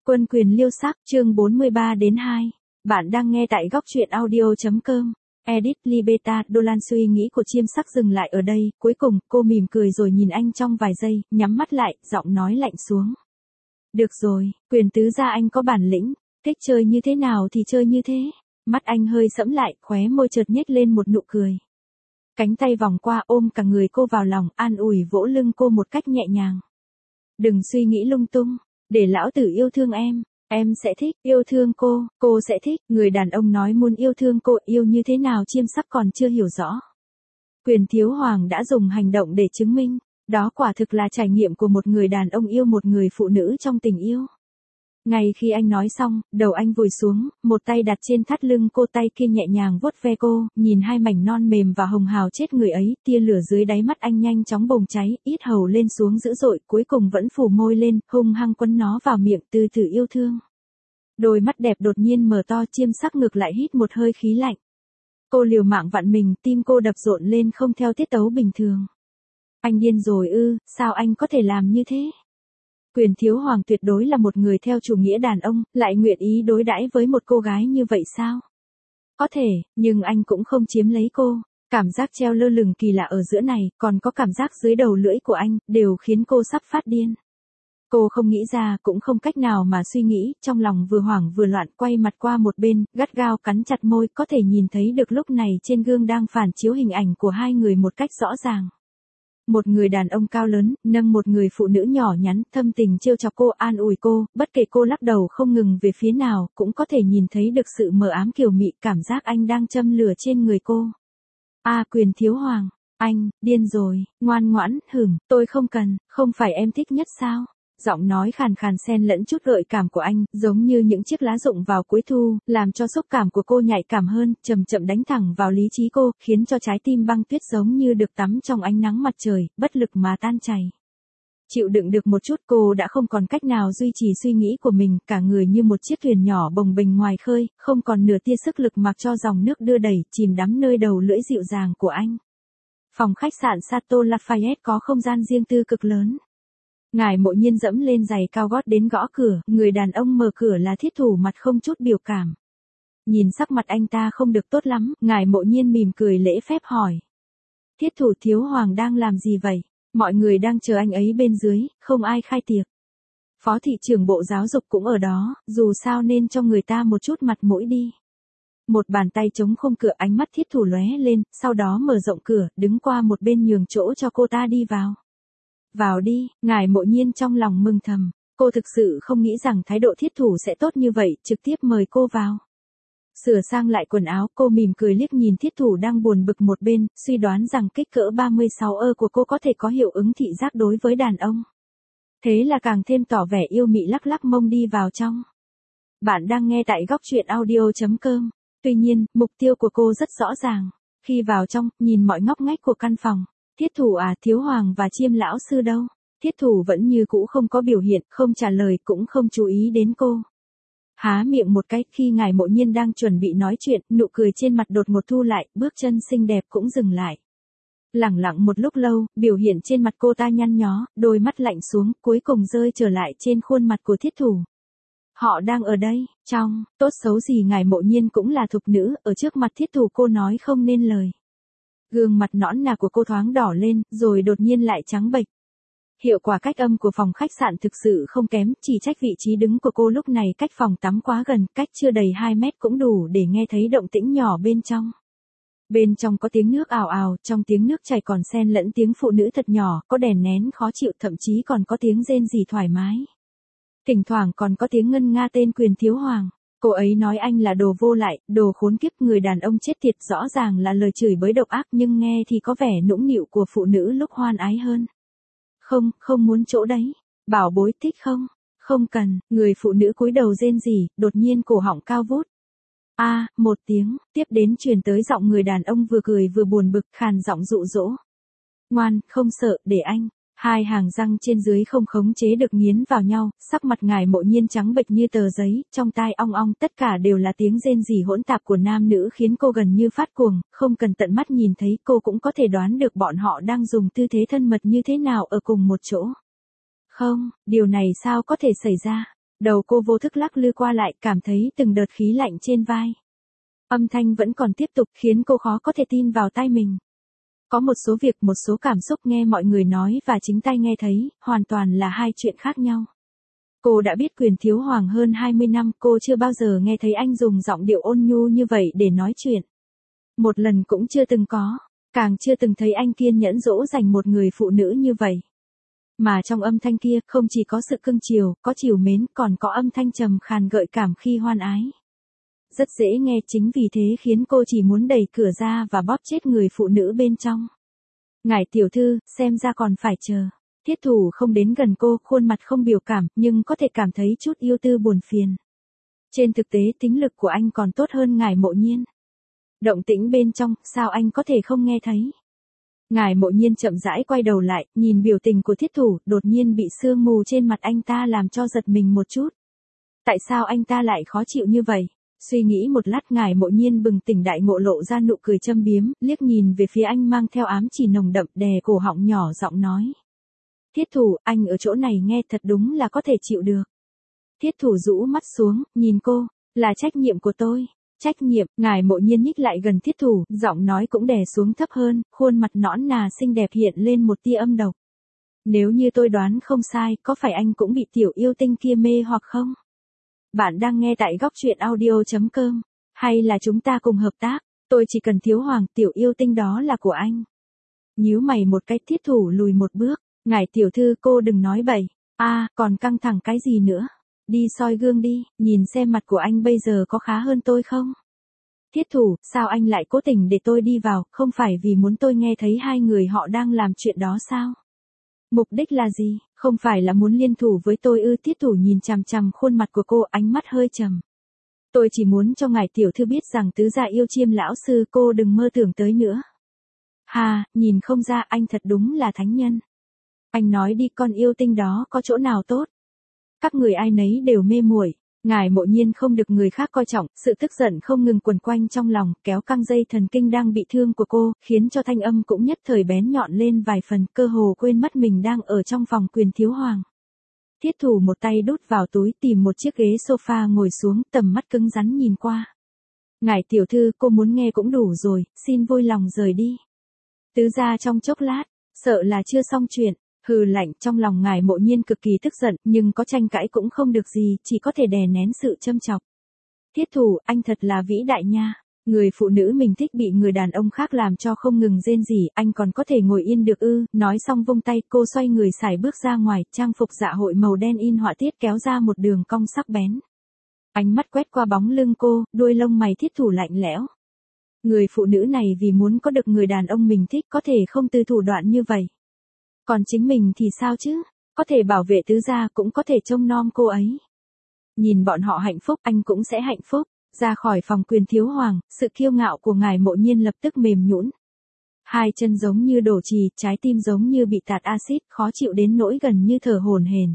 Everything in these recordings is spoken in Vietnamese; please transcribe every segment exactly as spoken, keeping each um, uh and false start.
Quân quyền liêu sắc, chương bốn mươi ba đến hai. Bạn đang nghe tại góc truyện audio chấm com. Edit Libeta, Dolan suy nghĩ của chiêm sắc dừng lại ở đây, cuối cùng, cô mỉm cười rồi nhìn anh trong vài giây, nhắm mắt lại, giọng nói lạnh xuống. Được rồi, quyền tứ gia anh có bản lĩnh, thích chơi như thế nào thì chơi như thế. Mắt anh hơi sẫm lại, khóe môi chợt nhếch lên một nụ cười. Cánh tay vòng qua ôm cả người cô vào lòng, an ủi vỗ lưng cô một cách nhẹ nhàng. Đừng suy nghĩ lung tung. Để lão tử yêu thương em, em sẽ thích, yêu thương cô, cô sẽ thích. Người đàn ông nói muốn yêu thương cô, yêu như thế nào chiêm sắc còn chưa hiểu rõ. Quyền thiếu hoàng đã dùng hành động để chứng minh, đó quả thực là trải nghiệm của một người đàn ông yêu một người phụ nữ trong tình yêu. Ngay khi anh nói xong, đầu anh vùi xuống, một tay đặt trên thắt lưng cô, tay kia nhẹ nhàng vuốt ve cô, nhìn hai mảnh non mềm và hồng hào chết người ấy, tia lửa dưới đáy mắt anh nhanh chóng bùng cháy, yết hầu lên xuống dữ dội, cuối cùng vẫn phủ môi lên, hung hăng quấn nó vào miệng, từ từ yêu thương. Đôi mắt đẹp đột nhiên mở to, chiêm sắc ngược lại hít một hơi khí lạnh. Cô liều mạng vặn mình, tim cô đập rộn lên không theo tiết tấu bình thường. Anh điên rồi ư, sao anh có thể làm như thế? Quyền thiếu hoàng tuyệt đối là một người theo chủ nghĩa đàn ông, lại nguyện ý đối đãi với một cô gái như vậy sao? Có thể, nhưng anh cũng không chiếm lấy cô. Cảm giác treo lơ lửng kỳ lạ ở giữa này, còn có cảm giác dưới đầu lưỡi của anh, đều khiến cô sắp phát điên. Cô không nghĩ ra, cũng không cách nào mà suy nghĩ, trong lòng vừa hoảng vừa loạn, quay mặt qua một bên, gắt gao cắn chặt môi, có thể nhìn thấy được lúc này trên gương đang phản chiếu hình ảnh của hai người một cách rõ ràng. Một người đàn ông cao lớn, nâng một người phụ nữ nhỏ nhắn, thâm tình trêu chọc cô, an ủi cô, bất kể cô lắc đầu không ngừng về phía nào, cũng có thể nhìn thấy được sự mờ ám kiều mị, cảm giác anh đang châm lửa trên người cô. A à, quyền thiếu hoàng, anh, điên rồi, ngoan ngoãn, hửng, tôi không cần, không phải em thích nhất sao? Giọng nói khàn khàn xen lẫn chút gợi cảm của anh, giống như những chiếc lá rụng vào cuối thu, làm cho xúc cảm của cô nhạy cảm hơn, chậm chậm đánh thẳng vào lý trí cô, khiến cho trái tim băng tuyết giống như được tắm trong ánh nắng mặt trời, bất lực mà tan chảy. Chịu đựng được một chút, cô đã không còn cách nào duy trì suy nghĩ của mình, cả người như một chiếc thuyền nhỏ bồng bềnh ngoài khơi, không còn nửa tia sức lực mặc cho dòng nước đưa đẩy, chìm đắm nơi đầu lưỡi dịu dàng của anh. Phòng khách sạn Chateau Lafayette có không gian riêng tư cực lớn. Ngài Mộ Nhiên dẫm lên giày cao gót đến gõ cửa, người đàn ông mở cửa là Thiết Thủ, mặt không chút biểu cảm. Nhìn sắc mặt anh ta không được tốt lắm, Ngài Mộ Nhiên mỉm cười lễ phép hỏi. Thiết Thủ, thiếu hoàng đang làm gì vậy? Mọi người đang chờ anh ấy bên dưới, không ai khai tiệc. Phó thị trưởng Bộ Giáo dục cũng ở đó, dù sao nên cho người ta một chút mặt mũi đi. Một bàn tay chống khung cửa, ánh mắt Thiết Thủ lóe lên, sau đó mở rộng cửa, đứng qua một bên nhường chỗ cho cô ta đi vào. Vào đi, Ngài Mộ Nhiên trong lòng mừng thầm, cô thực sự không nghĩ rằng thái độ Thiết Thủ sẽ tốt như vậy, trực tiếp mời cô vào. Sửa sang lại quần áo, cô mỉm cười liếc nhìn Thiết Thủ đang buồn bực một bên, suy đoán rằng kích cỡ ba mươi sáu ơ của cô có thể có hiệu ứng thị giác đối với đàn ông. Thế là càng thêm tỏ vẻ yêu mị, lắc lắc mông đi vào trong. Bạn đang nghe tại góc truyện audio chấm com. Tuy nhiên, mục tiêu của cô rất rõ ràng. Khi vào trong, nhìn mọi ngóc ngách của căn phòng. Thiết Thủ à, thiếu hoàng và Chiêm lão sư đâu? Thiết Thủ vẫn như cũ không có biểu hiện, không trả lời, cũng không chú ý đến cô. Há miệng một cái, khi Ngài Mộ Nhiên đang chuẩn bị nói chuyện, nụ cười trên mặt đột ngột thu lại, bước chân xinh đẹp cũng dừng lại. Lẳng lặng một lúc lâu, biểu hiện trên mặt cô ta nhăn nhó, đôi mắt lạnh xuống, cuối cùng rơi trở lại trên khuôn mặt của Thiết Thủ. Họ đang ở đây, trong, tốt xấu gì Ngài Mộ Nhiên cũng là thục nữ, ở trước mặt Thiết Thủ cô nói không nên lời. Gương mặt nõn nà của cô thoáng đỏ lên, rồi đột nhiên lại trắng bệch. Hiệu quả cách âm của phòng khách sạn thực sự không kém, chỉ trách vị trí đứng của cô lúc này cách phòng tắm quá gần, cách chưa đầy hai mét cũng đủ để nghe thấy động tĩnh nhỏ bên trong. Bên trong có tiếng nước ào ào, trong tiếng nước chảy còn xen lẫn tiếng phụ nữ thật nhỏ, có đèn nén khó chịu, thậm chí còn có tiếng rên rỉ thoải mái. Thỉnh thoảng còn có tiếng ngân nga tên quyền thiếu hoàng. Cô ấy nói anh là đồ vô lại, đồ khốn kiếp, người đàn ông chết tiệt, rõ ràng là lời chửi bới độc ác nhưng nghe thì có vẻ nũng nịu của phụ nữ lúc hoan ái hơn. Không, không muốn chỗ đấy. Bảo bối, thích không? Không cần, người phụ nữ cúi đầu rên rỉ, đột nhiên cổ họng cao vút. A, à, một tiếng, tiếp đến truyền tới giọng người đàn ông vừa cười vừa buồn bực, khàn giọng dụ dỗ. Ngoan, không sợ, để anh. Hai hàng răng trên dưới không khống chế được nghiến vào nhau, sắc mặt Ngài Mộ Nhiên trắng bệch như tờ giấy, trong tai ong ong, tất cả đều là tiếng rên rỉ hỗn tạp của nam nữ khiến cô gần như phát cuồng, không cần tận mắt nhìn thấy cô cũng có thể đoán được bọn họ đang dùng tư thế thân mật như thế nào ở cùng một chỗ. Không, điều này sao có thể xảy ra? Đầu cô vô thức lắc lư qua lại, cảm thấy từng đợt khí lạnh trên vai. Âm thanh vẫn còn tiếp tục khiến cô khó có thể tin vào tai mình. Có một số việc, một số cảm xúc nghe mọi người nói và chính tai nghe thấy, hoàn toàn là hai chuyện khác nhau. Cô đã biết Quyền Thiếu Hoàng hơn hai mươi năm, cô chưa bao giờ nghe thấy anh dùng giọng điệu ôn nhu như vậy để nói chuyện. Một lần cũng chưa từng có, càng chưa từng thấy anh kiên nhẫn dỗ dành một người phụ nữ như vậy. Mà trong âm thanh kia không chỉ có sự cưng chiều, có trìu mến, còn có âm thanh trầm khàn gợi cảm khi hoan ái. Rất dễ nghe, chính vì thế khiến cô chỉ muốn đẩy cửa ra và bóp chết người phụ nữ bên trong. Ngài tiểu thư, xem ra còn phải chờ. Thiết Thủ không đến gần cô, khuôn mặt không biểu cảm, nhưng có thể cảm thấy chút yêu tư buồn phiền. Trên thực tế tính lực của anh còn tốt hơn Ngài Mộ Nhiên. Động tĩnh bên trong, sao anh có thể không nghe thấy? Ngài Mộ Nhiên chậm rãi quay đầu lại, nhìn biểu tình của Thiết Thủ, đột nhiên bị sương mù trên mặt anh ta làm cho giật mình một chút. Tại sao anh ta lại khó chịu như vậy? Suy nghĩ một lát, Ngài Mộ Nhiên bừng tỉnh đại ngộ, lộ ra nụ cười châm biếm, liếc nhìn về phía anh mang theo ám chỉ nồng đậm, đè cổ họng nhỏ giọng nói. Thiết Thủ, anh ở chỗ này nghe thật đúng là có thể chịu được. Thiết Thủ rũ mắt xuống, nhìn cô, là trách nhiệm của tôi. Trách nhiệm, Ngài Mộ Nhiên nhích lại gần Thiết Thủ, giọng nói cũng đè xuống thấp hơn, khuôn mặt nõn nà xinh đẹp hiện lên một tia âm độc. Nếu như tôi đoán không sai, có phải anh cũng bị tiểu yêu tinh kia mê hoặc không? Bạn đang nghe tại góc truyện audio chấm com, hay là chúng ta cùng hợp tác, tôi chỉ cần Thiếu Hoàng, tiểu yêu tinh đó là của anh. Nhíu mày một cái, Thiết Thủ lùi một bước, Ngài tiểu thư, cô đừng nói bậy, a à, còn căng thẳng cái gì nữa? Đi soi gương đi, nhìn xem mặt của anh bây giờ có khá hơn tôi không? Thiết Thủ, sao anh lại cố tình để tôi đi vào, không phải vì muốn tôi nghe thấy hai người họ đang làm chuyện đó sao? Mục đích là gì, không phải là muốn liên thủ với tôi ư? Thiết Thủ nhìn chằm chằm khuôn mặt của cô, ánh mắt hơi trầm. Tôi chỉ muốn cho ngài tiểu thư biết rằng tứ gia yêu Chiêm lão sư, cô đừng mơ tưởng tới nữa. Hà, nhìn không ra, anh thật đúng là thánh nhân. Anh nói đi, con yêu tinh đó có chỗ nào tốt? Các người ai nấy đều mê muội. Ngài Mộ Nhiên không được người khác coi trọng, sự tức giận không ngừng quần quanh trong lòng, kéo căng dây thần kinh đang bị thương của cô, khiến cho thanh âm cũng nhất thời bén nhọn lên vài phần, cơ hồ quên mất mình đang ở trong phòng Quyền Thiếu Hoàng. Thiết Thủ một tay đút vào túi, tìm một chiếc ghế sofa ngồi xuống, tầm mắt cứng rắn nhìn qua. Ngài tiểu thư, cô muốn nghe cũng đủ rồi, xin vui lòng rời đi. Tứ gia trong chốc lát, sợ là chưa xong chuyện. Hừ lạnh, trong lòng Ngài Mộ Nhiên cực kỳ tức giận, nhưng có tranh cãi cũng không được gì, chỉ có thể đè nén sự châm chọc. Thiết Thủ, anh thật là vĩ đại nha. Người phụ nữ mình thích bị người đàn ông khác làm cho không ngừng rên rỉ, anh còn có thể ngồi yên được ư? Nói xong vung tay, cô xoay người sải bước ra ngoài, trang phục dạ hội màu đen in họa tiết kéo ra một đường cong sắc bén. Ánh mắt quét qua bóng lưng cô, đuôi lông mày Thiết Thủ lạnh lẽo. Người phụ nữ này vì muốn có được người đàn ông mình thích có thể không từ thủ đoạn như vậy. Còn chính mình thì sao chứ? Có thể bảo vệ tứ gia, cũng có thể trông nom cô ấy. Nhìn bọn họ hạnh phúc, anh cũng sẽ hạnh phúc. Ra khỏi phòng Quyền Thiếu Hoàng, sự kiêu ngạo của Ngài Mộ Nhiên lập tức mềm nhũn. Hai chân giống như đổ chì, trái tim giống như bị tạt axit, khó chịu đến nỗi gần như thở hổn hển.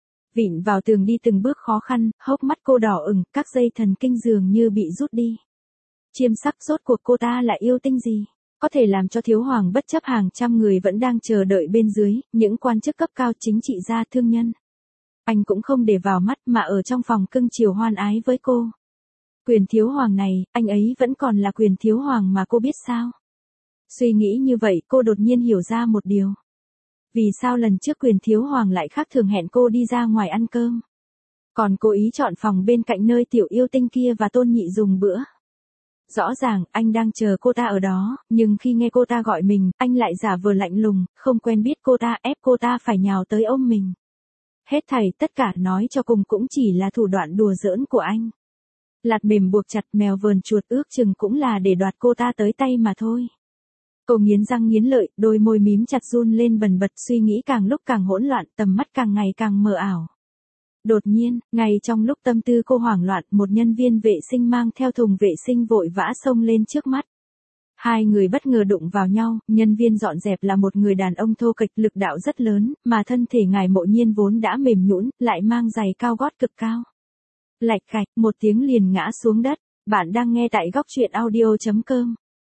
Vịn vào tường đi từng bước khó khăn, hốc mắt cô đỏ ửng, các dây thần kinh dường như bị rút đi. Chiêm sắc, rốt cuộc cô ta là yêu tinh gì? Có thể làm cho Thiếu Hoàng bất chấp hàng trăm người vẫn đang chờ đợi bên dưới, những quan chức cấp cao chính trị gia, thương nhân. Anh cũng không để vào mắt mà ở trong phòng cưng chiều hoan ái với cô. Quyền Thiếu Hoàng này, anh ấy vẫn còn là Quyền Thiếu Hoàng mà cô biết sao? Suy nghĩ như vậy, cô đột nhiên hiểu ra một điều. Vì sao lần trước Quyền Thiếu Hoàng lại khác thường hẹn cô đi ra ngoài ăn cơm? Còn cố ý chọn phòng bên cạnh nơi tiểu yêu tinh kia và Tôn Nhị dùng bữa. Rõ ràng, anh đang chờ cô ta ở đó, nhưng khi nghe cô ta gọi mình, anh lại giả vờ lạnh lùng, không quen biết cô ta, ép cô ta phải nhào tới ôm mình. Hết thảy tất cả nói cho cùng cũng chỉ là thủ đoạn đùa giỡn của anh. Lạt mềm buộc chặt, mèo vờn chuột, ước chừng cũng là để đoạt cô ta tới tay mà thôi. Cô nghiến răng nghiến lợi, đôi môi mím chặt run lên bần bật, suy nghĩ càng lúc càng hỗn loạn, tầm mắt càng ngày càng mờ ảo. Đột nhiên, ngay trong lúc tâm tư cô hoảng loạn, một nhân viên vệ sinh mang theo thùng vệ sinh vội vã xông lên trước mắt. Hai người bất ngờ đụng vào nhau, nhân viên dọn dẹp là một người đàn ông thô kệch, lực đạo rất lớn, mà thân thể Ngài Mộ Nhiên vốn đã mềm nhũn, lại mang giày cao gót cực cao. Lạch cạch, một tiếng liền ngã xuống đất. Bạn đang nghe tại góc truyện audio chấm com.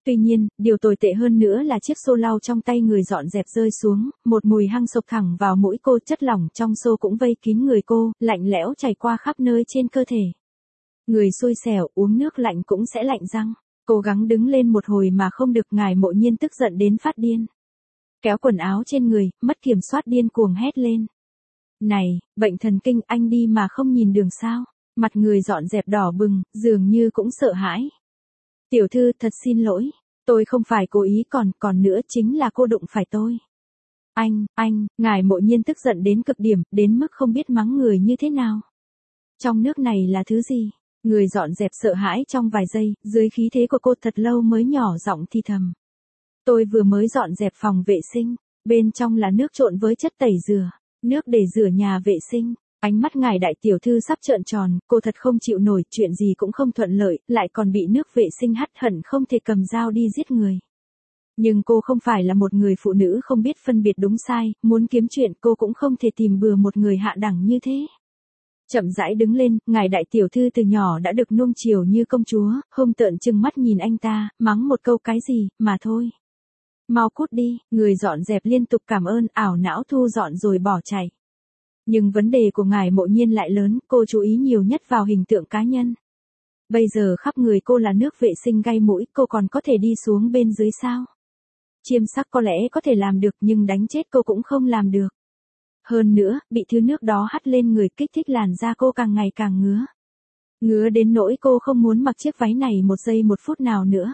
Tuy nhiên, điều tồi tệ hơn nữa là chiếc xô lau trong tay người dọn dẹp rơi xuống, một mùi hăng sộc thẳng vào mũi cô, chất lỏng trong xô cũng vây kín người cô, lạnh lẽo chảy qua khắp nơi trên cơ thể. Người xui xẻo, uống nước lạnh cũng sẽ lạnh răng. Cố gắng đứng lên một hồi mà không được, Ngài Mộ Nhiên tức giận đến phát điên. Kéo quần áo trên người, mất kiểm soát điên cuồng hét lên. Này, bệnh thần kinh, anh đi mà không nhìn đường sao? Mặt người dọn dẹp đỏ bừng, dường như cũng sợ hãi. Tiểu thư, thật xin lỗi. Tôi không phải cố ý, còn, còn nữa chính là cô đụng phải tôi. Anh, anh, Ngài Mộ Nhiên tức giận đến cực điểm, đến mức không biết mắng người như thế nào. Trong nước này là thứ gì? Người dọn dẹp sợ hãi trong vài giây, dưới khí thế của cô thật lâu mới nhỏ giọng thì thầm. Tôi vừa mới dọn dẹp phòng vệ sinh, bên trong là nước trộn với chất tẩy rửa, nước để rửa nhà vệ sinh. Ánh mắt ngài đại tiểu thư sắp trợn tròn, cô thật không chịu nổi, chuyện gì cũng không thuận lợi, lại còn bị nước vệ sinh hắt hận không thể cầm dao đi giết người. Nhưng cô không phải là một người phụ nữ không biết phân biệt đúng sai, muốn kiếm chuyện cô cũng không thể tìm bừa một người hạ đẳng như thế. Chậm rãi đứng lên, ngài đại tiểu thư từ nhỏ đã được nuông chiều như công chúa, hung tợn trừng mắt nhìn anh ta, mắng một câu cái gì, mà thôi. Mau cút đi, người dọn dẹp liên tục cảm ơn, ảo não thu dọn rồi bỏ chạy. Nhưng vấn đề của ngài Mộ Nhiên lại lớn, cô chú ý nhiều nhất vào hình tượng cá nhân. Bây giờ khắp người cô là nước vệ sinh gai mũi, cô còn có thể đi xuống bên dưới sao? Chiêm sắc có lẽ có thể làm được nhưng đánh chết cô cũng không làm được. Hơn nữa, bị thứ nước đó hắt lên người kích thích làn da cô càng ngày càng ngứa. Ngứa đến nỗi cô không muốn mặc chiếc váy này một giây một phút nào nữa.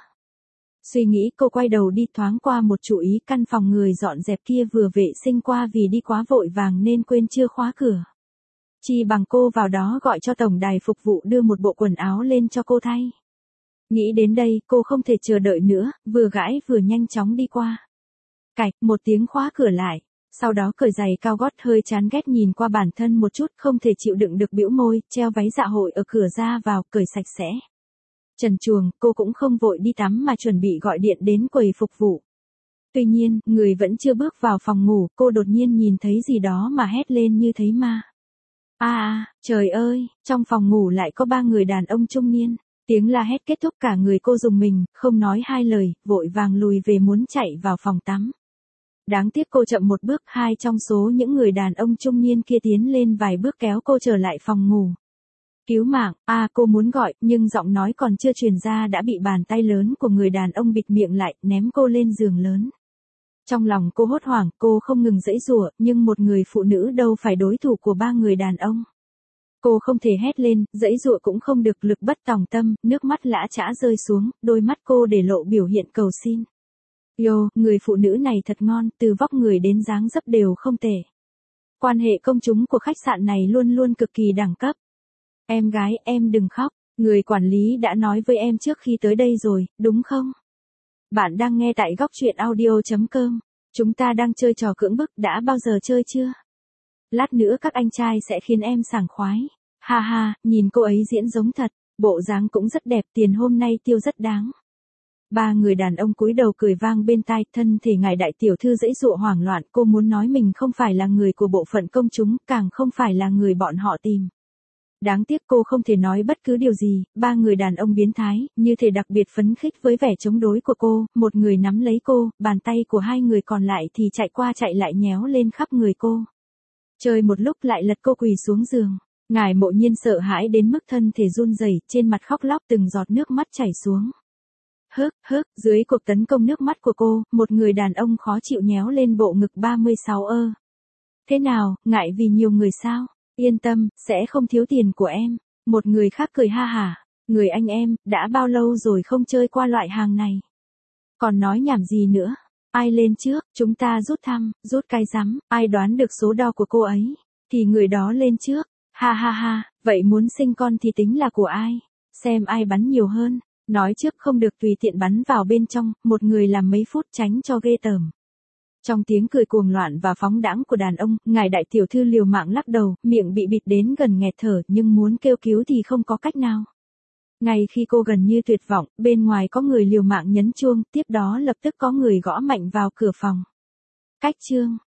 Suy nghĩ cô quay đầu đi, thoáng qua một chú ý, căn phòng người dọn dẹp kia vừa vệ sinh qua vì đi quá vội vàng nên quên chưa khóa cửa. Chi bằng cô vào đó gọi cho tổng đài phục vụ đưa một bộ quần áo lên cho cô thay. Nghĩ đến đây, cô không thể chờ đợi nữa, vừa gãi vừa nhanh chóng đi qua. Cạch, một tiếng khóa cửa lại. Sau đó cởi giày cao gót, hơi chán ghét nhìn qua bản thân một chút, không thể chịu đựng được bĩu môi, treo váy dạ hội ở cửa ra vào, cởi sạch sẽ. Trần truồng, cô cũng không vội đi tắm mà chuẩn bị gọi điện đến quầy phục vụ. Tuy nhiên, người vẫn chưa bước vào phòng ngủ, cô đột nhiên nhìn thấy gì đó mà hét lên như thấy ma. À, à, trời ơi, trong phòng ngủ lại có ba người đàn ông trung niên. Tiếng la hét kết thúc, cả người cô rùng mình, không nói hai lời, vội vàng lùi về muốn chạy vào phòng tắm. Đáng tiếc cô chậm một bước, hai trong số những người đàn ông trung niên kia tiến lên vài bước kéo cô trở lại phòng ngủ. Cứu mạng, a à, cô muốn gọi, nhưng giọng nói còn chưa truyền ra đã bị bàn tay lớn của người đàn ông bịt miệng lại, ném cô lên giường lớn. Trong lòng cô hốt hoảng, cô không ngừng giãy giụa, nhưng một người phụ nữ đâu phải đối thủ của ba người đàn ông. Cô không thể hét lên, giãy giụa cũng không được, lực bất tòng tâm, nước mắt lã chã rơi xuống, đôi mắt cô để lộ biểu hiện cầu xin. Yo, người phụ nữ này thật ngon, từ vóc người đến dáng dấp đều không tệ. Quan hệ công chúng của khách sạn này luôn luôn cực kỳ đẳng cấp. Em gái, em đừng khóc, người quản lý đã nói với em trước khi tới đây rồi, đúng không? Bạn đang nghe tại góc truyện audio chấm com. Chúng ta đang chơi trò cưỡng bức, đã bao giờ chơi chưa? Lát nữa các anh trai sẽ khiến em sảng khoái. Ha ha, nhìn cô ấy diễn giống thật, bộ dáng cũng rất đẹp, tiền hôm nay tiêu rất đáng. Ba người đàn ông cúi đầu cười vang bên tai, thân thể ngài đại tiểu thư giãy giụa hoảng loạn, cô muốn nói mình không phải là người của bộ phận công chúng, càng không phải là người bọn họ tìm. Đáng tiếc cô không thể nói bất cứ điều gì, ba người đàn ông biến thái, như thể đặc biệt phấn khích với vẻ chống đối của cô, một người nắm lấy cô, bàn tay của hai người còn lại thì chạy qua chạy lại nhéo lên khắp người cô. Chơi một lúc lại lật cô quỳ xuống giường, ngài Mộ Nhiên sợ hãi đến mức thân thể run rẩy, trên mặt khóc lóc, từng giọt nước mắt chảy xuống. Hức, hức, dưới cuộc tấn công nước mắt của cô, một người đàn ông khó chịu nhéo lên bộ ngực ba mươi sáu ơ. Thế nào, ngại vì nhiều người sao? Yên tâm, sẽ không thiếu tiền của em. Một người khác cười ha hả. Người anh em, đã bao lâu rồi không chơi qua loại hàng này? Còn nói nhảm gì nữa? Ai lên trước, chúng ta rút thăm, rút cái rắm, ai đoán được số đo của cô ấy, thì người đó lên trước. Ha ha ha, vậy muốn sinh con thì tính là của ai? Xem ai bắn nhiều hơn. Nói trước không được tùy tiện bắn vào bên trong, một người làm mấy phút tránh cho ghê tởm. Trong tiếng cười cuồng loạn và phóng đãng của đàn ông, ngài đại tiểu thư liều mạng lắc đầu, miệng bị bịt đến gần nghẹt thở, nhưng muốn kêu cứu thì không có cách nào. Ngay khi cô gần như tuyệt vọng, bên ngoài có người liều mạng nhấn chuông, tiếp đó lập tức có người gõ mạnh vào cửa phòng. Cách chương